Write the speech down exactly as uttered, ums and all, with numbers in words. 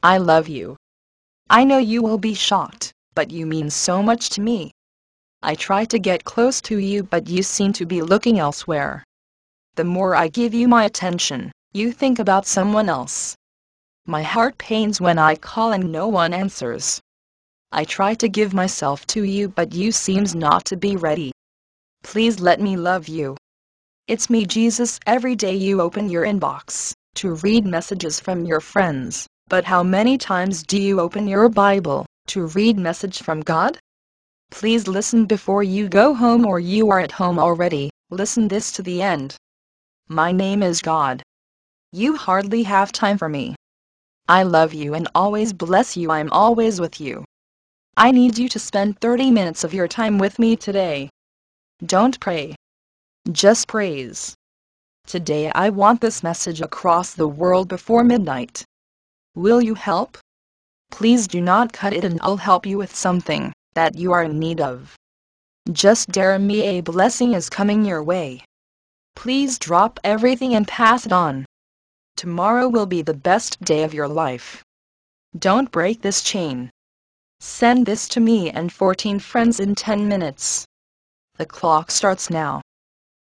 I love you. I know you will be shocked, but you mean so much to me. I try to get close to you, but you seem to be looking elsewhere. The more I give you my attention, you think about someone else. My heart pains when I call and no one answers. I try to give myself to you, but you seems not to be ready. Please let me love you. It's me, Jesus. Every day you open your inbox to read messages from your friends, but how many times do you open your Bible to read message from God? Please listen before you go home, or you are at home already. Listen this to the end. My name is God. You hardly have time for me. I love you and always bless you. I'm always with you. I need you to spend thirty minutes of your time with me today. Don't pray. Just praise. Today I want this message across the world before midnight. Will you help? Please do not cut it, and I'll help you with something that you are in need of. Just dare me. A blessing is coming your way. Please drop everything and pass it on. Tomorrow will be the best day of your life. Don't break this chain. Send this to me and fourteen friends in ten minutes. The clock starts now.